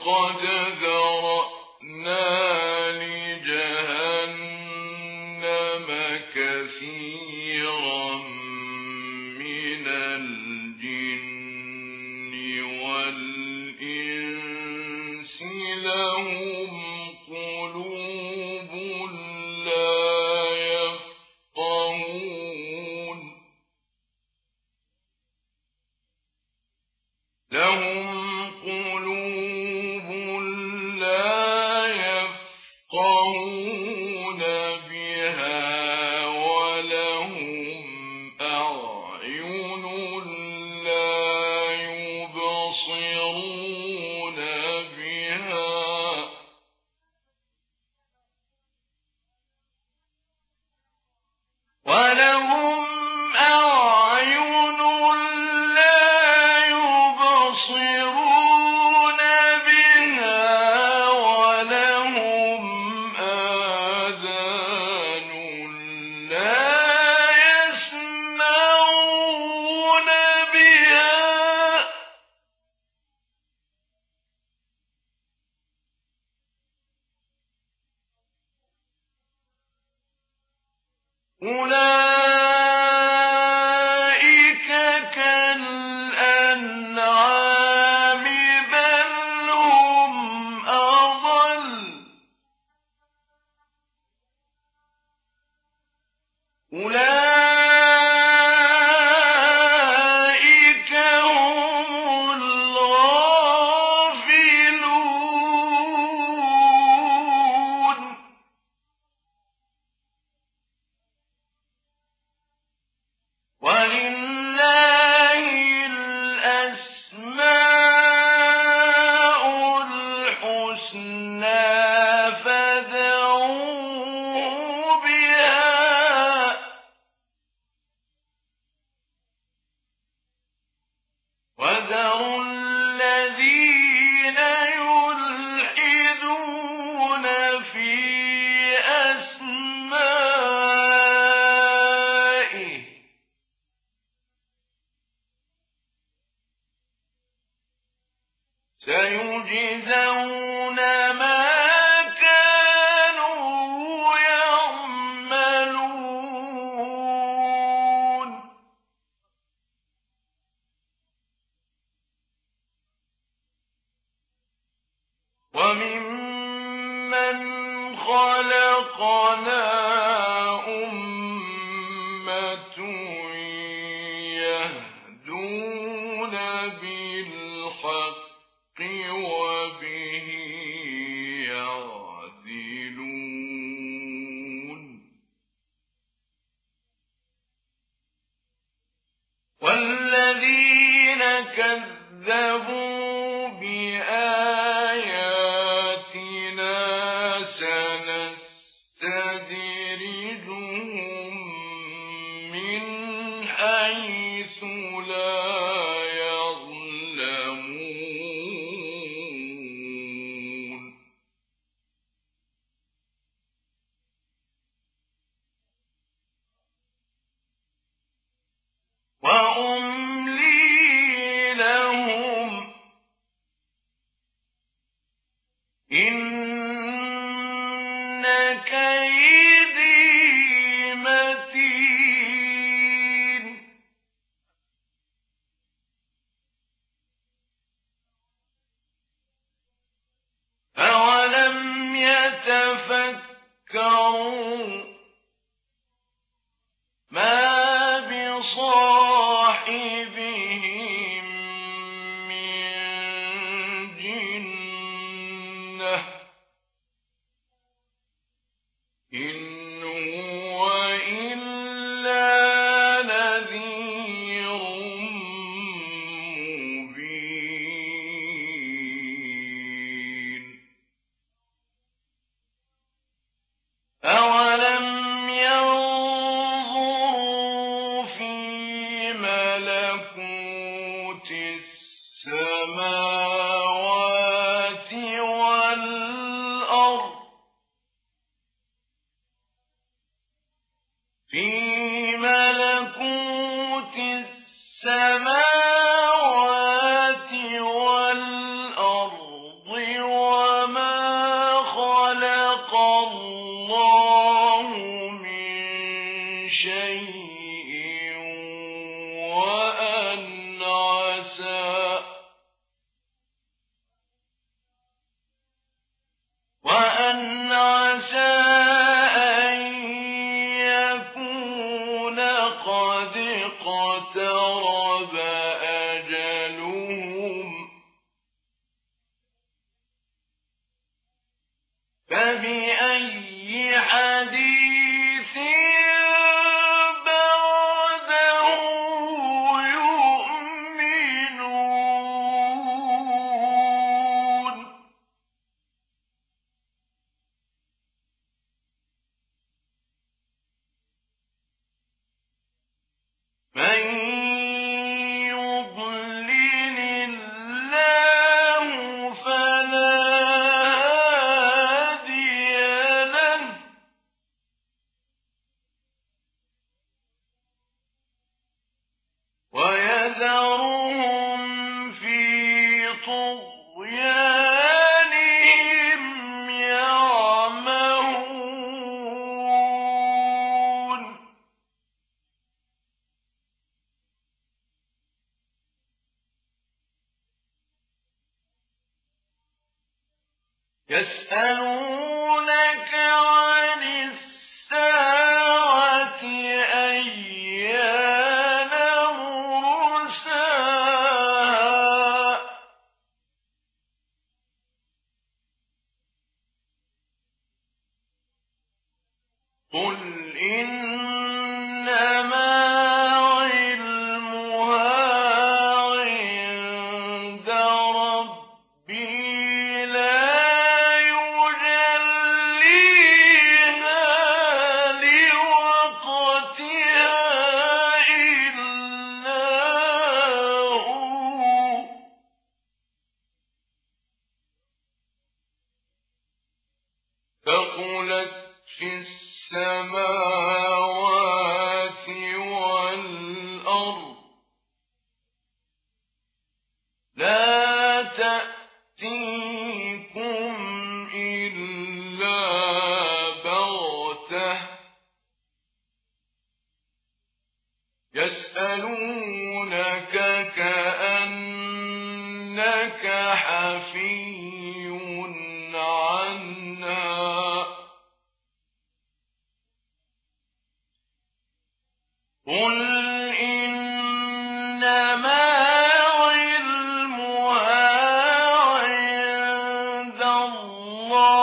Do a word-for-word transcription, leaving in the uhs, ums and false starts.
وَلَقَدْ ذَرَأْنَا لِجَهَنَّمَ كَثِيرًا مِنَ الْجِنِّ وَالْإِنسِ لَهُمْ قُلُوبٌ لَّا يَفْقَهُونَ لَهُمْ قُلُوبٌ لَّا يَفْقَهُونَ بِهَا وَلَهُمْ أَعْيُنٌ لَّا يُبْصِرُونَ بِهَا وَلَهُمْ أَعْيُنٌ لَّا يُبْصِرُونَ بِهَا وَلَهُمْ آذَانٌ لَّا يَسْمَعُونَ بِهَا أُولَٰئِكَ كَالْأَنْعَامِ بَلْ هُمْ أَضَلُّ أُولَٰئِكَ هُمُ الْغَافِلُونَ وَلِلَّهِ الْأَسْمَاءُ الْحُسْنَىٰ فَادْعُوهُ بِهَا وَذَرُوا الَّذِينَ يُلْحِدُونَ فِي أَسْمَائِهِ سَيُجْزَوْنَ مَا كَانُوا يَعْمَلُونَ وَمِمَّنْ خَلَقْنَا أُمَّةٌ يَهْدُونَ بِالْحَقِّ وَبِهِ يَعْدِلُونَ وَالَّذِينَ كَذَّبُوا بِآيَاتِنَا سَنَسْتَدْرِجُهُم مِّنْ حَيْثُ لَا يَعْلَمُونَ وَأُمْلِي لَهُمْ إِنَّ كَيْدِي مَتِينٌ أَوَلَمْ يَتَفَكَّرُوا مَا بِصَاحِبِهِم مِّن جِنَّةٍ إِنْ هُوَ إِلَّا نَذِيرٌ مُّبِينٌ أَوَلَمْ يَنظُرُوا فِي مَلَكُوتِ السَّمَاوَاتِ وَالْأَرْضِ في ملكوت السماوات والأرض اقترب أجلهم فبأي حديث بعده يؤمنون من يضلل الله فلا هادي له ويذرهم في طغيانهم يعمهون يسألونك عن الساعة أيان مرساها قل إنما علمها عند ربي لا يجليها لوقتها إلا هو ثقلت في السماوات والأرض لا تأتيكم إلا بغتة يسألونك كأنك حفي عنها قل إنما علمها عند الله